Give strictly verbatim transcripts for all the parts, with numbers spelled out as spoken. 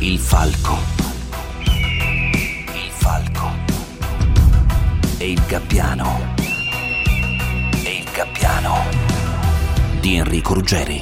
Il falco. Il falco. E il gabbiano. E il gabbiano di Enrico Ruggeri.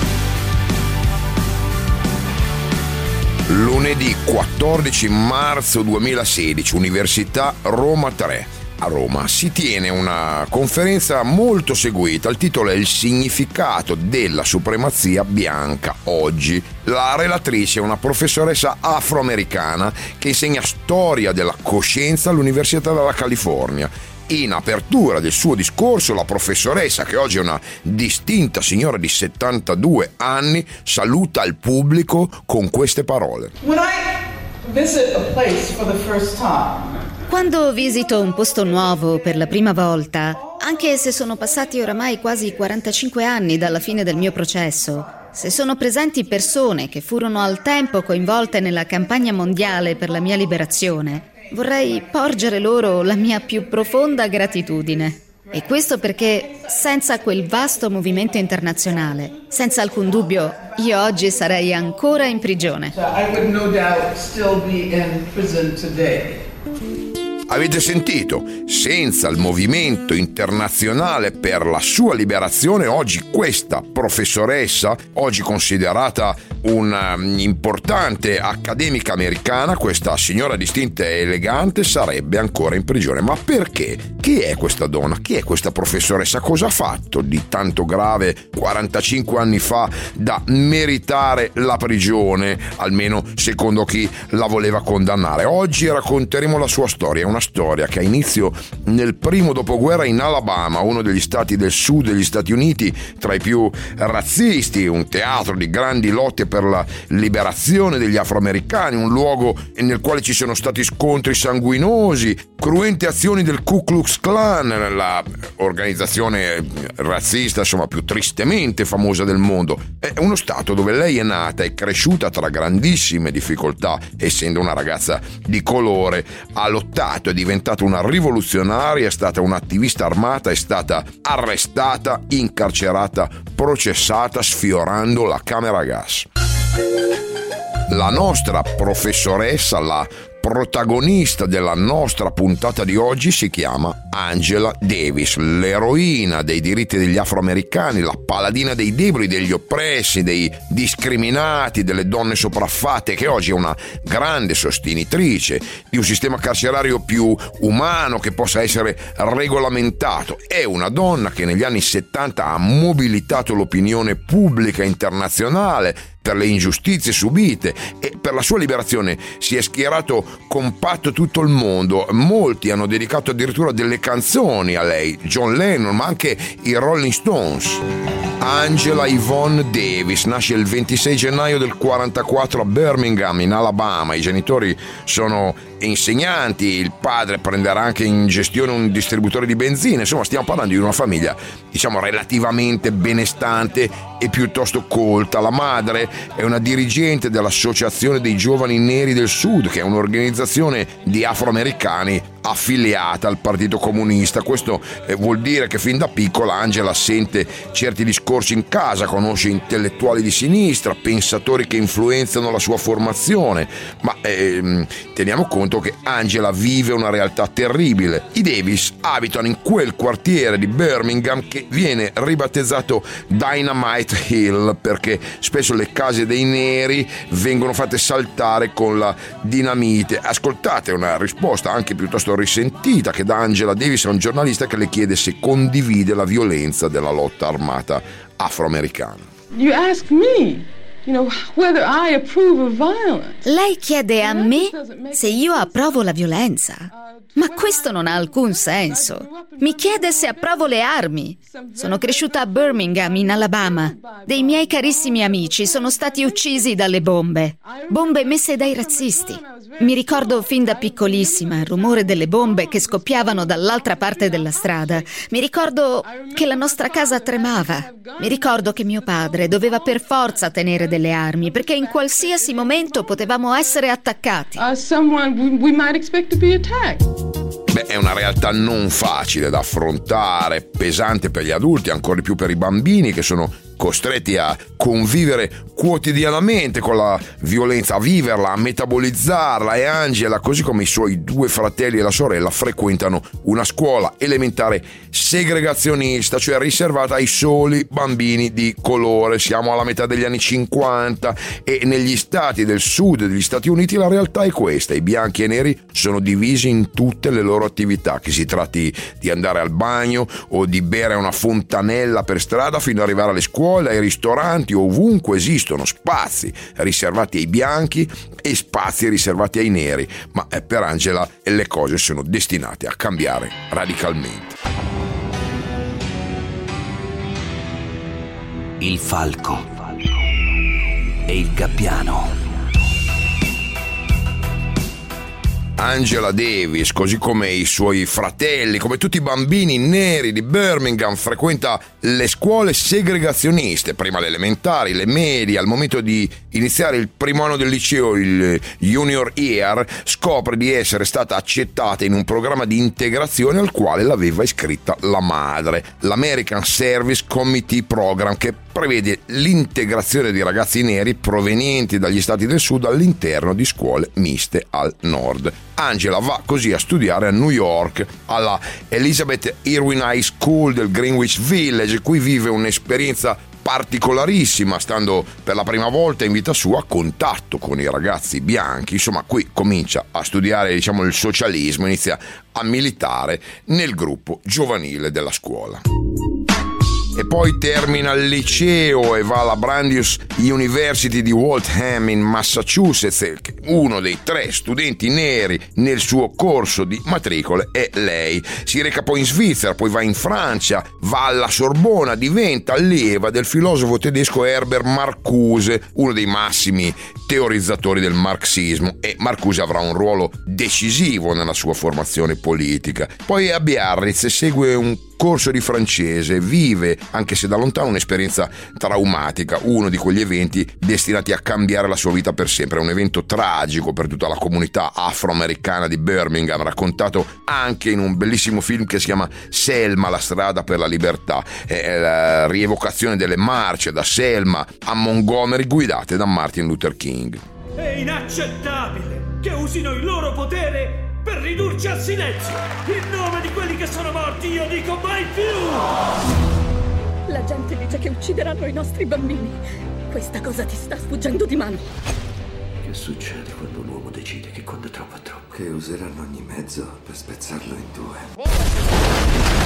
Lunedì quattordici marzo duemilasedici, Università Roma tre. A Roma si tiene una conferenza molto seguita, il titolo è Il significato della supremazia bianca oggi. La relatrice è una professoressa afroamericana che insegna storia della coscienza all'Università della California. In apertura del suo discorso, la professoressa, che oggi è una distinta signora di settantadue anni, saluta il pubblico con queste parole. When I visit a place for the first time, Quando visito un posto nuovo per la prima volta, anche se sono passati oramai quasi quarantacinque anni dalla fine del mio processo, se sono presenti persone che furono al tempo coinvolte nella campagna mondiale per la mia liberazione, vorrei porgere loro la mia più profonda gratitudine. E questo perché senza quel vasto movimento internazionale, senza alcun dubbio, io oggi sarei ancora in prigione. I would no doubt still be in prison today. Avete sentito? Senza il movimento internazionale per la sua liberazione, oggi questa professoressa, oggi considerata un'importante accademica americana, questa signora distinta e elegante, sarebbe ancora in prigione. Ma perché? Chi è questa donna? Chi è questa professoressa? Cosa ha fatto di tanto grave quarantacinque anni fa da meritare la prigione, almeno secondo chi la voleva condannare? Oggi racconteremo la sua storia, una storia che ha inizio nel primo dopoguerra in Alabama, uno degli stati del sud degli Stati Uniti tra i più razzisti, un teatro di grandi lotte per la liberazione degli afroamericani, un luogo nel quale ci sono stati scontri sanguinosi, cruente azioni del Ku Klux Klan, la organizzazione razzista insomma più tristemente famosa del mondo. È uno stato dove lei è nata e cresciuta tra grandissime difficoltà, essendo una ragazza di colore, ha lottato, è diventata una rivoluzionaria, è stata un'attivista armata, è stata arrestata, incarcerata, processata, sfiorando la camera a gas. La nostra professoressa, la protagonista della nostra puntata di oggi, si chiama Angela Davis, l'eroina dei diritti degli afroamericani, la paladina dei deboli, degli oppressi, dei discriminati, delle donne sopraffatte, che oggi è una grande sostenitrice di un sistema carcerario più umano che possa essere regolamentato. È una donna che negli anni settanta ha mobilitato l'opinione pubblica internazionale per le ingiustizie subite e per la sua liberazione si è schierato compatto tutto il mondo. Molti hanno dedicato addirittura delle canzoni a lei, John Lennon, ma anche i Rolling Stones. Angela Yvonne Davis nasce il ventisei gennaio del quarantaquattro a Birmingham, in Alabama. I genitori sono insegnanti, il padre prenderà anche in gestione un distributore di benzina. Insomma, stiamo parlando di una famiglia, diciamo, relativamente benestante e piuttosto colta. La madre è una dirigente dell'Associazione dei Giovani Neri del Sud, che è un'organizzazione di afroamericani affiliata al Partito Comunista. Questo eh, vuol dire che fin da piccola Angela sente certi discorsi in casa, conosce intellettuali di sinistra, pensatori che influenzano la sua formazione, ma eh, teniamo conto che Angela vive una realtà terribile. I Davis abitano in quel quartiere di Birmingham che viene ribattezzato Dynamite Hill, perché spesso le case dei neri vengono fatte saltare con la dinamite. Ascoltate una risposta anche piuttosto risentita che da Angela Davis a un giornalista che le chiede se condivide la violenza della lotta armata afroamericana. You ask me, you know, whether I approve of violence. Lei chiede a me se io approvo la violenza. Ma questo non ha alcun senso. Mi chiede se approvo le armi. Sono cresciuta a Birmingham, in Alabama. Dei miei carissimi amici sono stati uccisi dalle bombe. Bombe messe dai razzisti. Mi ricordo fin da piccolissima il rumore delle bombe che scoppiavano dall'altra parte della strada. Mi ricordo che la nostra casa tremava. Mi ricordo che mio padre doveva per forza tenere delle armi perché in qualsiasi momento potevamo essere attaccati. Uh, someone we, we might expect to be attacked. Beh, è una realtà non facile da affrontare, pesante per gli adulti, ancora di più per i bambini che sono costretti a convivere quotidianamente con la violenza, a viverla, a metabolizzarla, e Angela, così come i suoi due fratelli e la sorella, frequentano una scuola elementare segregazionista, cioè riservata ai soli bambini di colore. Siamo alla metà degli anni cinquanta e negli stati del sud degli Stati Uniti la realtà è questa: i bianchi e i neri sono divisi in tutte le loro attività, che si tratti di andare al bagno o di bere una fontanella per strada, fino ad arrivare alle scuole, ai ristoranti. Ovunque esistono spazi riservati ai bianchi e spazi riservati ai neri, ma per Angela le cose sono destinate a cambiare radicalmente. Il falco e il gabbiano. Angela Davis, così come i suoi fratelli, come tutti i bambini neri di Birmingham, frequenta le scuole segregazioniste, prima le elementari, le medie. Al momento di iniziare il primo anno del liceo, il junior year, scopre di essere stata accettata in un programma di integrazione al quale l'aveva iscritta la madre, l'American Service Committee Program, che prevede l'integrazione di ragazzi neri provenienti dagli stati del sud all'interno di scuole miste al nord. Angela va così a studiare a New York alla Elizabeth Irwin High School del Greenwich Village. Qui vive un'esperienza particolarissima, stando per la prima volta in vita sua a contatto con i ragazzi bianchi. Insomma, qui comincia a studiare, diciamo, il socialismo, inizia a militare nel gruppo giovanile della scuola. E poi termina il liceo e va alla Brandeis University di Waltham in Massachusetts. Uno dei tre studenti neri nel suo corso di matricole è lei. Si reca poi in Svizzera, poi va in Francia, va alla Sorbona, diventa allieva del filosofo tedesco Herbert Marcuse, uno dei massimi teorizzatori del marxismo, e Marcuse avrà un ruolo decisivo nella sua formazione politica. Poi a Biarritz segue un corso di francese, vive, anche se da lontano, un'esperienza traumatica, uno di quegli eventi destinati a cambiare la sua vita per sempre. È un evento tragico per tutta la comunità afroamericana di Birmingham, raccontato anche in un bellissimo film che si chiama Selma, la strada per la libertà. È la rievocazione delle marce da Selma a Montgomery guidate da Martin Luther King. È inaccettabile che usino il loro potere per ridurci al silenzio. In nome di quelli che sono morti io dico mai più! La gente dice che uccideranno i nostri bambini. Questa cosa ti sta sfuggendo di mano. Che succede quando un uomo decide che quando è troppo è troppo? Che useranno ogni mezzo per spezzarlo in due.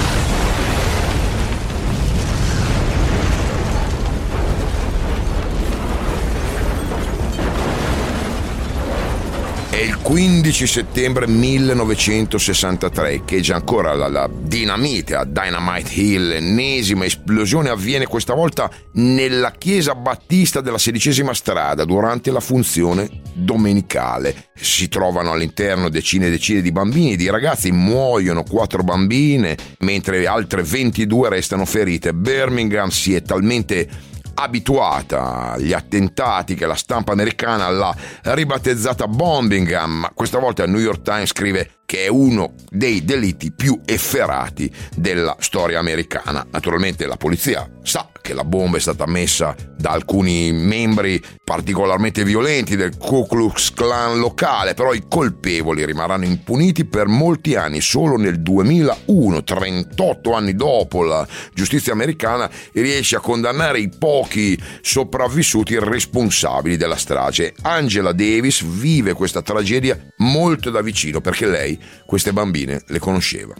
È il quindici settembre millenovecentosessantatré, echeggia ancora la, la dinamite a Dynamite Hill. L'ennesima esplosione avviene questa volta nella chiesa battista della sedicesima strada durante la funzione domenicale. Si trovano all'interno decine e decine di bambini e di ragazzi, muoiono quattro bambine mentre altre ventidue restano ferite. Birmingham si è talmente abituata agli attentati che la stampa americana l'ha ribattezzata Bombingham, ma questa volta il New York Times scrive che è uno dei delitti più efferati della storia americana. Naturalmente la polizia sa che la bomba è stata messa da alcuni membri particolarmente violenti del Ku Klux Klan locale, però i colpevoli rimarranno impuniti per molti anni. Solo nel duemilauno, trentotto anni dopo, la giustizia americana riesce a condannare i pochi sopravvissuti responsabili della strage. Angela Davis vive questa tragedia molto da vicino perché lei queste bambine le conosceva.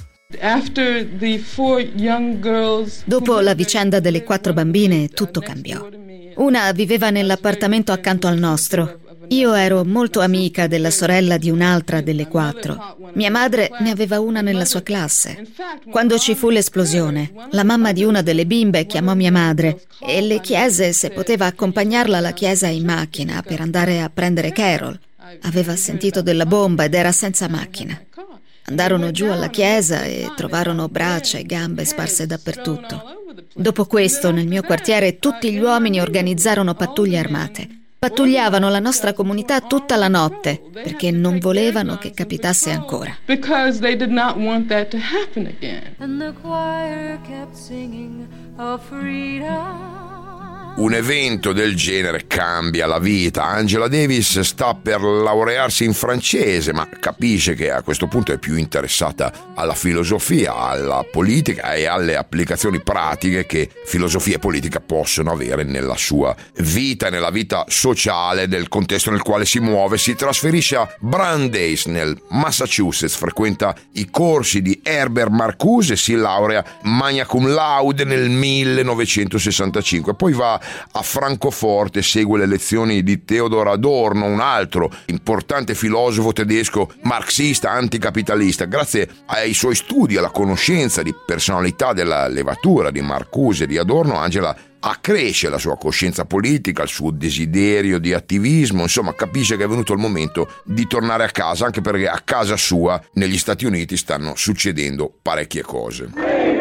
Dopo la vicenda delle quattro bambine, tutto cambiò. Una viveva nell'appartamento accanto al nostro. Io ero molto amica della sorella di un'altra delle quattro. Mia madre ne aveva una nella sua classe. Quando ci fu l'esplosione, la mamma di una delle bimbe chiamò mia madre e le chiese se poteva accompagnarla alla chiesa in macchina per andare a prendere Carol. Aveva sentito della bomba ed era senza macchina. Andarono giù alla chiesa e trovarono braccia e gambe sparse dappertutto. Dopo questo, nel mio quartiere, tutti gli uomini organizzarono pattuglie armate. Pattugliavano la nostra comunità tutta la notte perché non volevano che capitasse ancora. Because they did not want that to happen again. And the choir kept singing of freedom. un evento del genere cambia la vita. Angela Davis sta per laurearsi in francese, ma capisce che a questo punto è più interessata alla filosofia, alla politica e alle applicazioni pratiche che filosofia e politica possono avere nella sua vita, nella vita sociale del contesto nel quale si muove. Si trasferisce a Brandeis nel Massachusetts, frequenta i corsi di Herbert Marcuse, si laurea magna cum laude nel millenovecentosessantacinque, poi va a Francoforte, segue le lezioni di Theodor Adorno, un altro importante filosofo tedesco marxista anticapitalista. Grazie ai suoi studi, alla conoscenza di personalità della levatura di Marcuse e di Adorno, Angela accresce la sua coscienza politica, il suo desiderio di attivismo, insomma capisce che è venuto il momento di tornare a casa, anche perché a casa sua negli Stati Uniti stanno succedendo parecchie cose.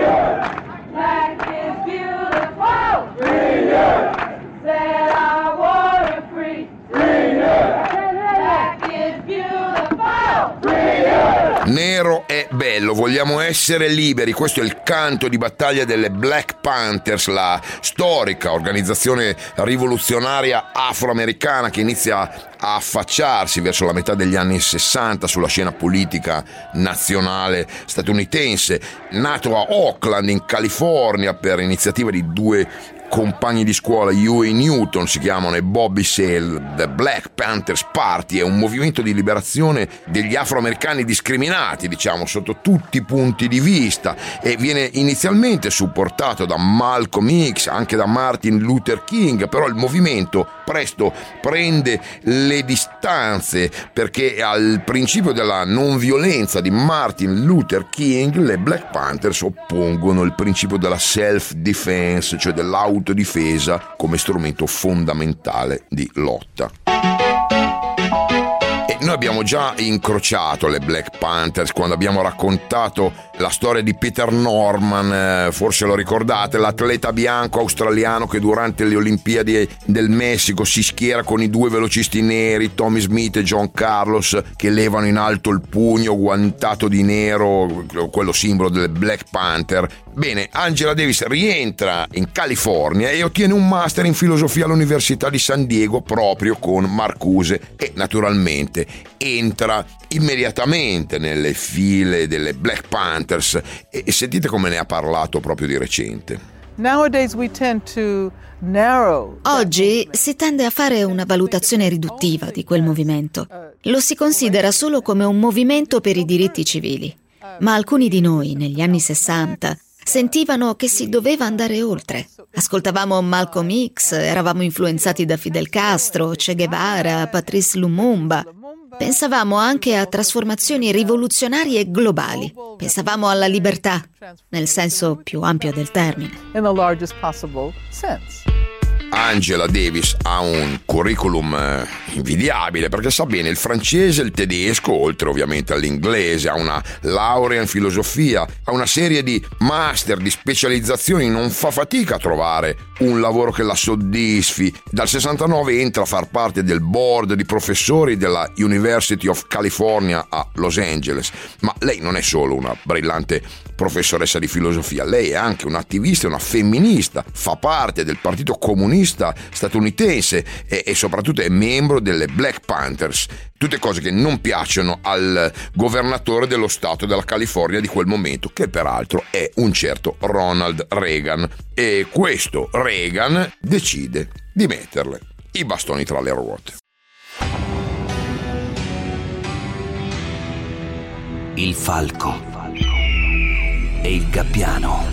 Nero è bello, vogliamo essere liberi, questo è il canto di battaglia delle Black Panthers, la storica organizzazione rivoluzionaria afroamericana che inizia a affacciarsi verso la metà degli anni sessanta sulla scena politica nazionale statunitense. Nato a Oakland in California per iniziativa di due compagni di scuola, Huey Newton si chiamano, e Bobby Seale, The Black Panthers Party è un movimento di liberazione degli afroamericani discriminati, diciamo, sotto tutti i punti di vista, e viene inizialmente supportato da Malcolm X, anche da Martin Luther King, però il movimento presto prende le distanze perché al principio della non violenza di Martin Luther King le Black Panthers oppongono il principio della self-defense, cioè dell'autodifesa come strumento fondamentale di lotta. Noi abbiamo già incrociato le Black Panthers quando abbiamo raccontato la storia di Peter Norman, forse lo ricordate, l'atleta bianco australiano che durante le Olimpiadi del Messico si schiera con i due velocisti neri, Tommy Smith e John Carlos, che levano in alto il pugno guantato di nero, quello simbolo delle Black Panther. Bene, Angela Davis rientra in California e ottiene un master in filosofia all'Università di San Diego proprio con Marcuse e naturalmente entra immediatamente nelle file delle Black Panthers e sentite come ne ha parlato proprio di recente. Oggi si tende a fare una valutazione riduttiva di quel movimento. Lo si considera solo come un movimento per i diritti civili. Ma alcuni di noi, negli anni sessanta, sentivano che si doveva andare oltre. Ascoltavamo Malcolm X, eravamo influenzati da Fidel Castro, Che Guevara, Patrice Lumumba. Pensavamo anche a trasformazioni rivoluzionarie globali. Pensavamo alla libertà, nel senso più ampio del termine. Angela Davis ha un curriculum invidiabile perché sa bene il francese e il tedesco, oltre ovviamente all'inglese, ha una laurea in filosofia, ha una serie di master, di specializzazioni, non fa fatica a trovare un lavoro che la soddisfi. Dal sessantanove entra a far parte del board di professori della University of California a Los Angeles, ma lei non è solo una brillante professoressa di filosofia, lei è anche un'attivista, una femminista, fa parte del Partito Comunista statunitense e, e soprattutto è membro delle Black Panthers, tutte cose che non piacciono al governatore dello stato della California di quel momento, che peraltro è un certo Ronald Reagan, e questo Reagan decide di metterle i bastoni tra le ruote. Il falco e il gabbiano.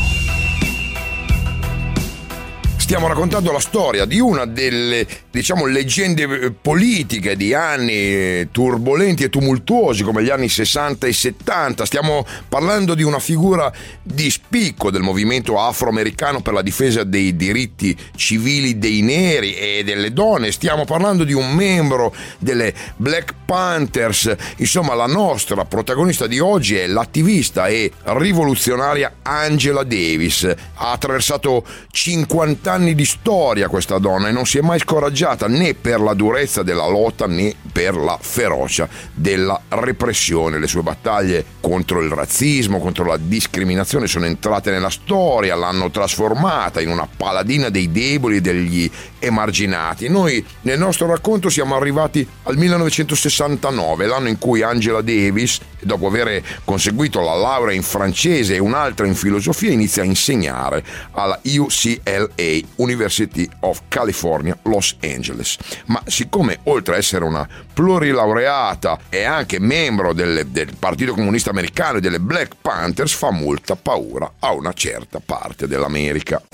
Stiamo raccontando la storia di una delle, diciamo, leggende politiche di anni turbolenti e tumultuosi come gli anni sessanta e settanta. Stiamo parlando di una figura di spicco del movimento afroamericano per la difesa dei diritti civili dei neri e delle donne. Stiamo parlando di un membro delle Black Panthers. Insomma, la nostra protagonista di oggi è l'attivista e rivoluzionaria Angela Davis. Ha attraversato cinquanta anni di storia questa donna e non si è mai scoraggiata né per la durezza della lotta né per la ferocia della repressione. Le sue battaglie contro il razzismo, contro la discriminazione sono entrate nella storia, l'hanno trasformata in una paladina dei deboli e degli emarginati. Noi nel nostro racconto siamo arrivati al millenovecentosessantanove, l'anno in cui Angela Davis, dopo aver conseguito la laurea in francese e un'altra in filosofia, inizia a insegnare alla U C L A, University of California, Los Angeles. Ma siccome oltre a essere una plurilaureata è anche membro del, del Partito Comunista Americano e delle Black Panthers, fa molta paura a una certa parte dell'America.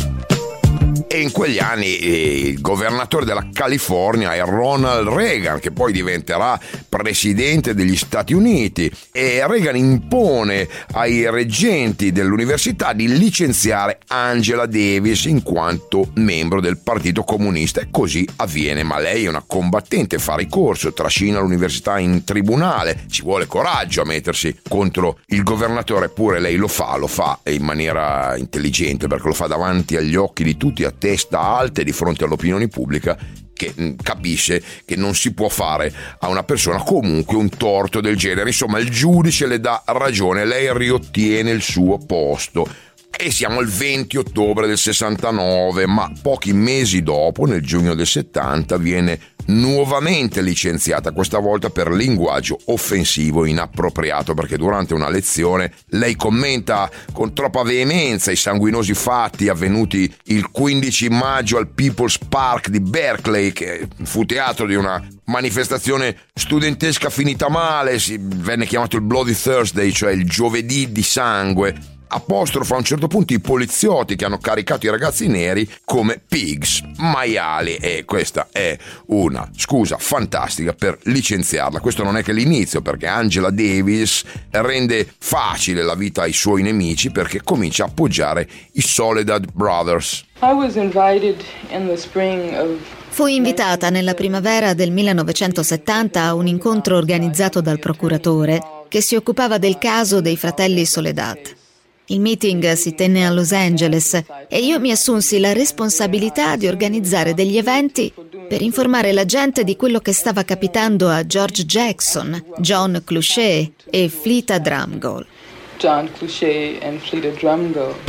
E in quegli anni eh, il governatore della California è Ronald Reagan, che poi diventerà presidente degli Stati Uniti, e Reagan impone ai reggenti dell'università di licenziare Angela Davis in quanto membro del Partito Comunista, e così avviene. Ma lei è una combattente, fa ricorso, trascina l'università in tribunale, ci vuole coraggio a mettersi contro il governatore, eppure lei lo fa, lo fa in maniera intelligente, perché lo fa davanti agli occhi di tutti, a testa alta e di fronte all'opinione pubblica, che capisce che non si può fare a una persona comunque un torto del genere. Insomma, il giudice le dà ragione, lei riottiene il suo posto. E siamo al venti ottobre del sessantanove, ma pochi mesi dopo, nel giugno del settanta, viene nuovamente licenziata, questa volta per linguaggio offensivo inappropriato, perché durante una lezione lei commenta con troppa veemenza i sanguinosi fatti avvenuti il quindici maggio al People's Park di Berkeley, che fu teatro di una manifestazione studentesca finita male. Si venne chiamato il Bloody Thursday, cioè il giovedì di sangue. Apostrofa a un certo punto i poliziotti che hanno caricato i ragazzi neri come pigs, maiali, e questa è una scusa fantastica per licenziarla. Questo non è che l'inizio, perché Angela Davis rende facile la vita ai suoi nemici, perché comincia a appoggiare i Soledad Brothers. I was invited in the spring of Fui invitata nella primavera del millenovecentosettanta a un incontro organizzato dal procuratore che si occupava del caso dei fratelli Soledad. Il meeting si tenne a Los Angeles e io mi assunsi la responsabilità di organizzare degli eventi per informare la gente di quello che stava capitando a George Jackson, John Cluchet e Fleta Drumgoole. John Cluchet and Fleta Drumgoole.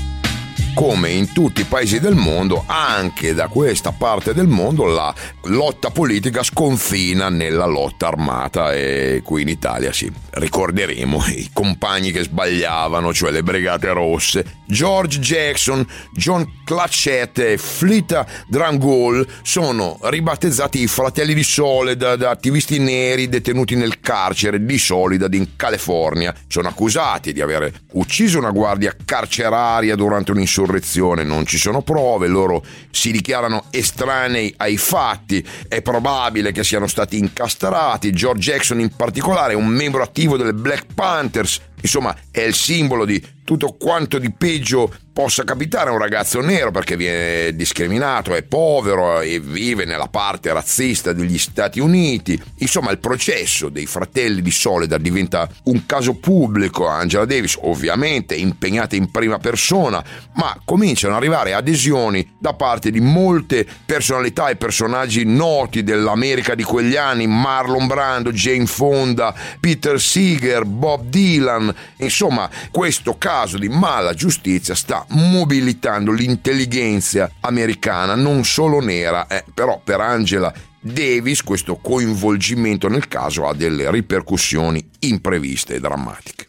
Come in tutti i paesi del mondo, anche da questa parte del mondo la lotta politica sconfina nella lotta armata, e qui in Italia sì, ricorderemo i compagni che sbagliavano, cioè le Brigate Rosse. George Jackson, John Cluchet e Fleta Drumgoole sono ribattezzati i fratelli di Soledad, attivisti neri detenuti nel carcere di Soledad in California. Sono accusati di aver ucciso una guardia carceraria durante un'insurrezione. Non ci sono prove, loro si dichiarano estranei ai fatti, è probabile che siano stati incastrati. George Jackson in particolare è un membro attivo delle Black Panthers, insomma è il simbolo di tutto quanto di peggio possa capitare a un ragazzo nero, perché viene discriminato, è povero e vive nella parte razzista degli Stati Uniti. Insomma, il processo dei fratelli di Soledad diventa un caso pubblico. Angela Davis ovviamente è impegnata in prima persona, ma cominciano ad arrivare adesioni da parte di molte personalità e personaggi noti dell'America di quegli anni: Marlon Brando, Jane Fonda, Peter Seeger, Bob Dylan. Insomma, questo caso di mala giustizia sta mobilitando l'intelligenza americana, non solo nera, eh, però per Angela Davis questo coinvolgimento nel caso ha delle ripercussioni impreviste e drammatiche.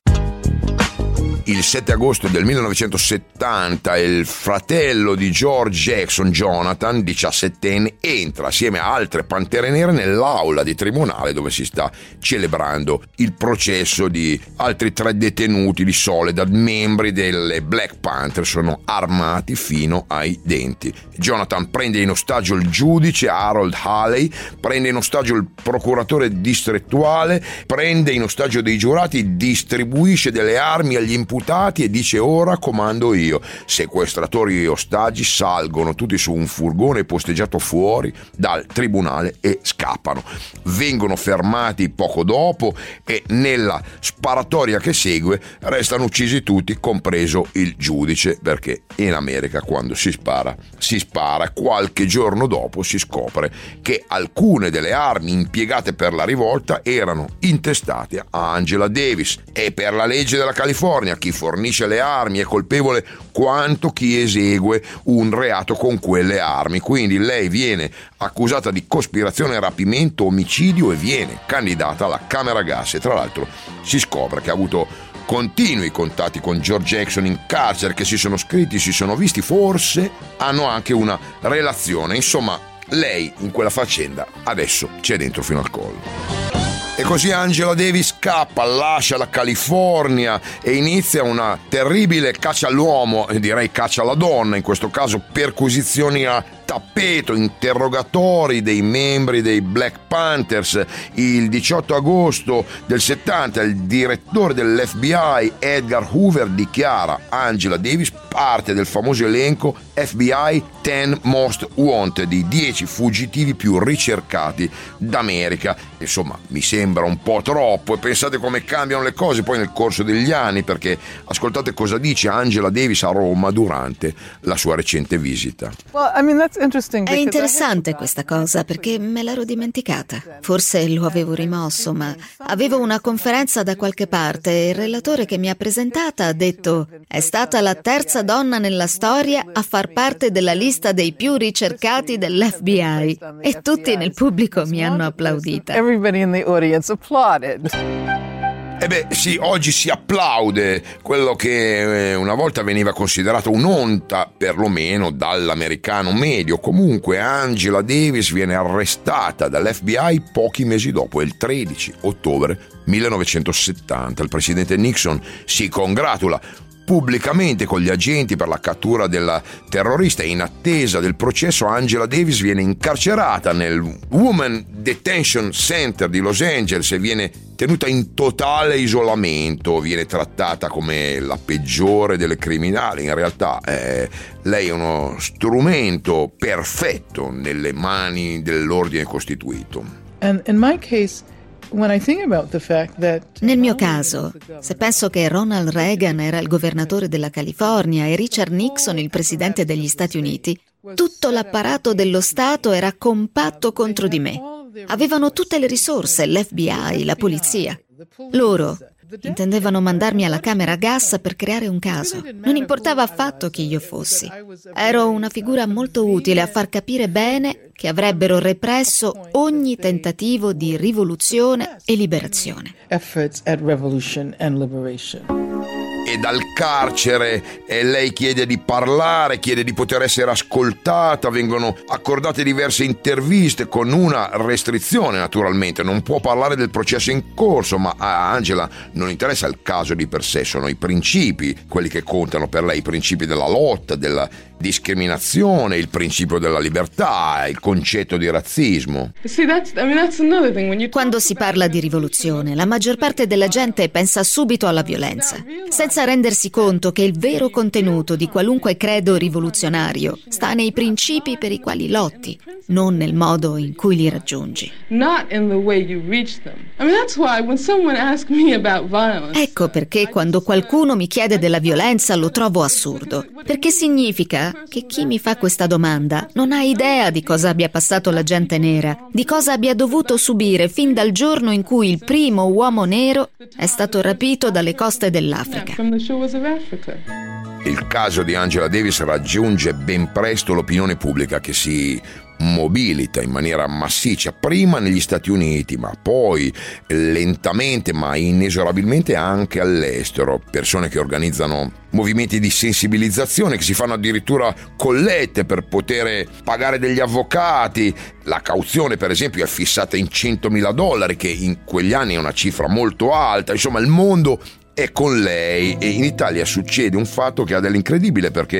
Il sette agosto del millenovecentosettanta il fratello di George Jackson, Jonathan, diciassettenne, entra assieme a altre pantere nere nell'aula di tribunale dove si sta celebrando il processo di altri tre detenuti di Soledad, membri delle Black Panther. Sono armati fino ai denti. Jonathan prende in ostaggio il giudice Harold Haley, prende in ostaggio il procuratore distrettuale, prende in ostaggio dei giurati, distribuisce delle armi agli imputati imputati e dice: ora comando io. Sequestratori e ostaggi salgono tutti su un furgone posteggiato fuori dal tribunale e scappano. Vengono fermati poco dopo e nella sparatoria che segue restano uccisi tutti, compreso il giudice, perché in America quando si spara si spara. Qualche giorno dopo si scopre che alcune delle armi impiegate per la rivolta erano intestate a Angela Davis, e per la legge della California chi fornisce le armi è colpevole quanto chi esegue un reato con quelle armi. Quindi lei viene accusata di cospirazione, rapimento, omicidio e viene candidata alla camera gas, e tra l'altro si scopre che ha avuto continui contatti con George Jackson in carcere, che si sono scritti, si sono visti, forse hanno anche una relazione. Insomma, lei in quella faccenda adesso c'è dentro fino al collo. E così Angela Davis scappa, lascia la California e inizia una terribile caccia all'uomo, direi caccia alla donna, in questo caso perquisizioni a tappeto, interrogatori dei membri dei Black Panthers. Il diciotto agosto del settanta il direttore dell'F B I Edgar Hoover dichiara: Angela Davis parte del famoso elenco F B I ten Most Wanted, i dieci fuggitivi più ricercati d'America. Insomma, mi sembra un po' troppo, e pensate come cambiano le cose poi nel corso degli anni, perché ascoltate cosa dice Angela Davis a Roma durante la sua recente visita. Well, I mean, that's È interessante questa cosa, perché me l'ero dimenticata. Forse lo avevo rimosso, ma avevo una conferenza da qualche parte e il relatore che mi ha presentata ha detto: è stata la terza donna nella storia a far parte della lista dei più ricercati dell'F B I, e tutti nel pubblico mi hanno applaudita. Everybody in the audience applauded. E beh sì, oggi si applaude quello che una volta veniva considerato un'onta, perlomeno dall'americano medio. Comunque Angela Davis viene arrestata dall'F B I pochi mesi dopo, il tredici ottobre millenovecentosettanta. Il presidente Nixon si congratula pubblicamente con gli agenti per la cattura della terrorista, e in attesa del processo Angela Davis viene incarcerata nel Women Detention Center di Los Angeles e viene tenuta in totale isolamento. Viene trattata come la peggiore delle criminali. In realtà eh, lei è uno strumento perfetto nelle mani dell'ordine costituito. And in my case, Nel mio caso, se penso che Ronald Reagan era il governatore della California e Richard Nixon il presidente degli Stati Uniti, tutto l'apparato dello Stato era compatto contro di me. Avevano tutte le risorse, l'F B I, la polizia. Loro intendevano mandarmi alla camera a gas per creare un caso. Non importava affatto chi io fossi. Ero una figura molto utile a far capire bene che avrebbero represso ogni tentativo di rivoluzione e liberazione. Efforts at revolution and liberation. E dal carcere e lei chiede di parlare, chiede di poter essere ascoltata, vengono accordate diverse interviste con una restrizione naturalmente: non può parlare del processo in corso, ma a Angela non interessa il caso di per sé, sono i principi quelli che contano per lei, i principi della lotta, della discriminazione, il principio della libertà, il concetto di razzismo. Quando si parla di rivoluzione, la maggior parte della gente pensa subito alla violenza, senza rendersi conto che il vero contenuto di qualunque credo rivoluzionario sta nei principi per i quali lotti, non nel modo in cui li raggiungi. Ecco perché quando qualcuno mi chiede della violenza lo trovo assurdo, perché significa che chi mi fa questa domanda non ha idea di cosa abbia passato la gente nera, di cosa abbia dovuto subire fin dal giorno in cui il primo uomo nero è stato rapito dalle coste dell'Africa. Il caso di Angela Davis raggiunge ben presto l'opinione pubblica, che si mobilita in maniera massiccia, prima negli Stati Uniti, ma poi lentamente ma inesorabilmente anche all'estero. Persone che organizzano movimenti di sensibilizzazione, che si fanno addirittura collette per poter pagare degli avvocati. La cauzione, per esempio, è fissata in centomila dollari, che in quegli anni è una cifra molto alta. Insomma, il mondo è con lei. E in Italia succede un fatto che ha dell'incredibile, perché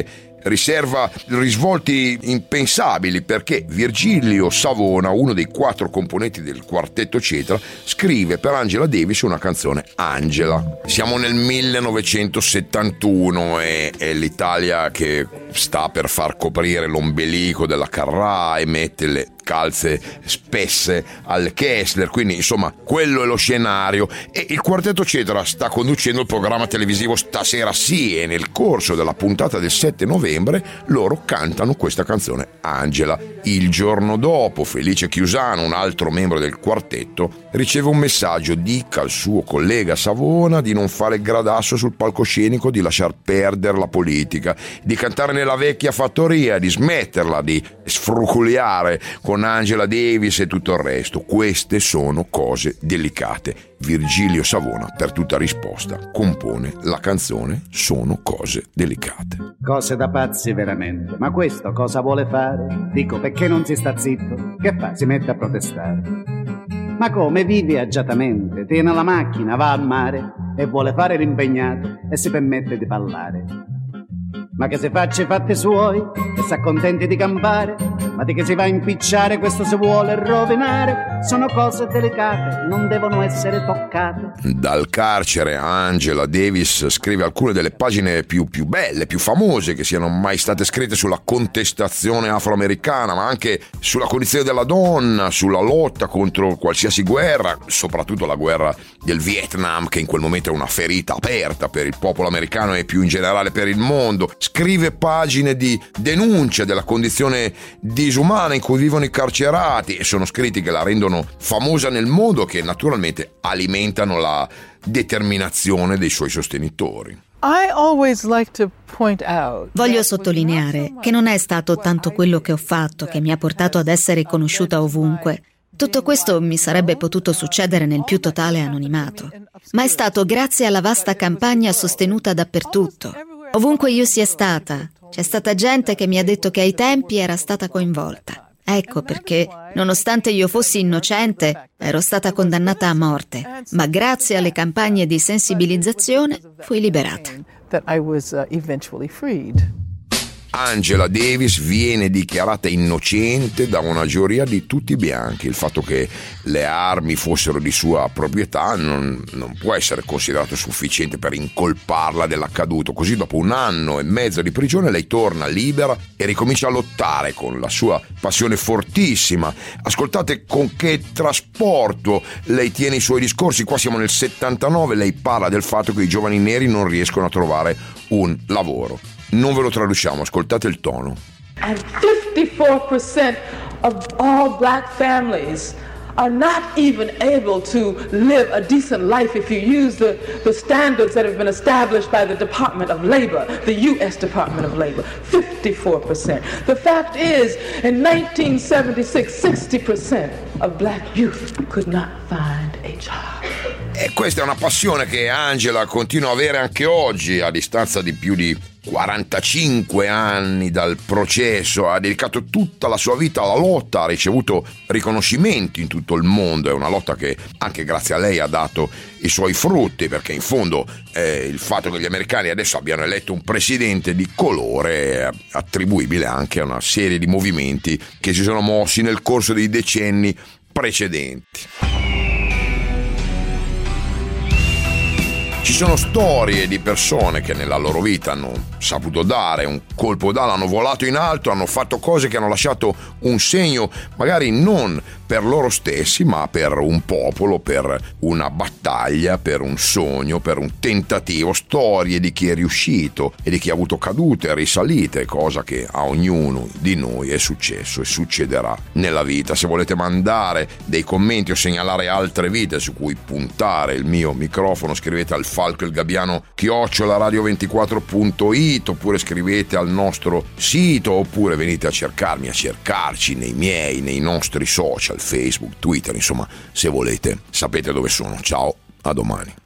riserva risvolti impensabili, perché Virgilio Savona, uno dei quattro componenti del quartetto Cetra, scrive per Angela Davis una canzone, Angela. Siamo nel millenovecentosettantuno e è l'Italia che sta per far coprire l'ombelico della Carrà e mette le calze spesse al Kessler, quindi insomma quello è lo scenario, e il quartetto Cetra sta conducendo il programma televisivo Stasera Sì, e nel corso della puntata del sette novembre loro cantano questa canzone, Angela. Il giorno dopo Felice Chiusano, un altro membro del quartetto, riceve un messaggio: dica al suo collega Savona di non fare il gradasso sul palcoscenico, di lasciar perdere la politica, di cantare nella vecchia fattoria, di smetterla di sfruculiare con Angela Davis e tutto il resto. Queste sono cose delicate. Virgilio Savona, per tutta risposta, compone la canzone Sono cose delicate. Cose da pazzi veramente. Ma questo cosa vuole fare? Dico, perché non si sta zitto? Che fa? Si mette a protestare. Ma come vive agiatamente? Tiene la macchina, va al mare e vuole fare l'impegnato e si permette di ballare. Ma che si faccia i fatti suoi e si accontenti di campare, ma di che si va a impicciare, questo si vuole rovinare. Sono cose delicate, non devono essere toccate. Dal carcere Angela Davis scrive alcune delle pagine più, più belle, più famose che siano mai state scritte sulla contestazione afroamericana, ma anche sulla condizione della donna, sulla lotta contro qualsiasi guerra, soprattutto la guerra del Vietnam, che in quel momento è una ferita aperta per il popolo americano e più in generale per il mondo. Scrive pagine di denuncia della condizione disumana in cui vivono i carcerati, e sono scritti che la rendono famosa nel mondo, che naturalmente alimentano la determinazione dei suoi sostenitori. Voglio sottolineare che non è stato tanto quello che ho fatto che mi ha portato ad essere conosciuta ovunque. Tutto questo mi sarebbe potuto succedere nel più totale anonimato, ma è stato grazie alla vasta campagna sostenuta dappertutto. Ovunque io sia stata, c'è stata gente che mi ha detto che ai tempi era stata coinvolta. Ecco perché, nonostante io fossi innocente, ero stata condannata a morte, ma grazie alle campagne di sensibilizzazione fui liberata. Angela Davis viene dichiarata innocente da una giuria di tutti bianchi. Il fatto che le armi fossero di sua proprietà non, non può essere considerato sufficiente per incolparla dell'accaduto. Così, dopo un anno e mezzo di prigione, lei torna libera e ricomincia a lottare con la sua passione fortissima. Ascoltate con che trasporto lei tiene i suoi discorsi. Qua siamo nel settantanove, lei parla del fatto che i giovani neri non riescono a trovare un lavoro. Non ve lo traduciamo, ascoltate il tono. And fifty-four percent of all black families are not even able to live a decent life if you use the, the standards that have been established by the Department of Labor, the U S Department of Labor. fifty-four percent. The fact is, in nineteen seventy-six, sixty percent of black youth could not find a job. E questa è una passione che Angela continua a avere anche oggi, a distanza di più di quarantacinque anni dal processo. Ha dedicato tutta la sua vita alla lotta, ha ricevuto riconoscimenti in tutto il mondo. È una lotta che anche grazie a lei ha dato i suoi frutti, perché in fondo eh, il fatto che gli americani adesso abbiano eletto un presidente di colore è attribuibile anche a una serie di movimenti che si sono mossi nel corso dei decenni precedenti. Ci sono storie di persone che nella loro vita hanno saputo dare un colpo d'ala, hanno volato in alto, hanno fatto cose che hanno lasciato un segno, magari non per loro stessi, ma per un popolo, per una battaglia, per un sogno, per un tentativo. Storie di chi è riuscito e di chi ha avuto cadute e risalite, cosa che a ognuno di noi è successo e succederà nella vita. Se volete mandare dei commenti o segnalare altre vite su cui puntare il mio microfono, scrivete al Falco il Gabbiano chiocciola radio ventiquattro punto it, oppure scrivete al nostro sito, oppure venite a cercarmi, a cercarci nei miei, nei nostri social, Facebook, Twitter, insomma, se volete sapete dove sono. Ciao, a domani.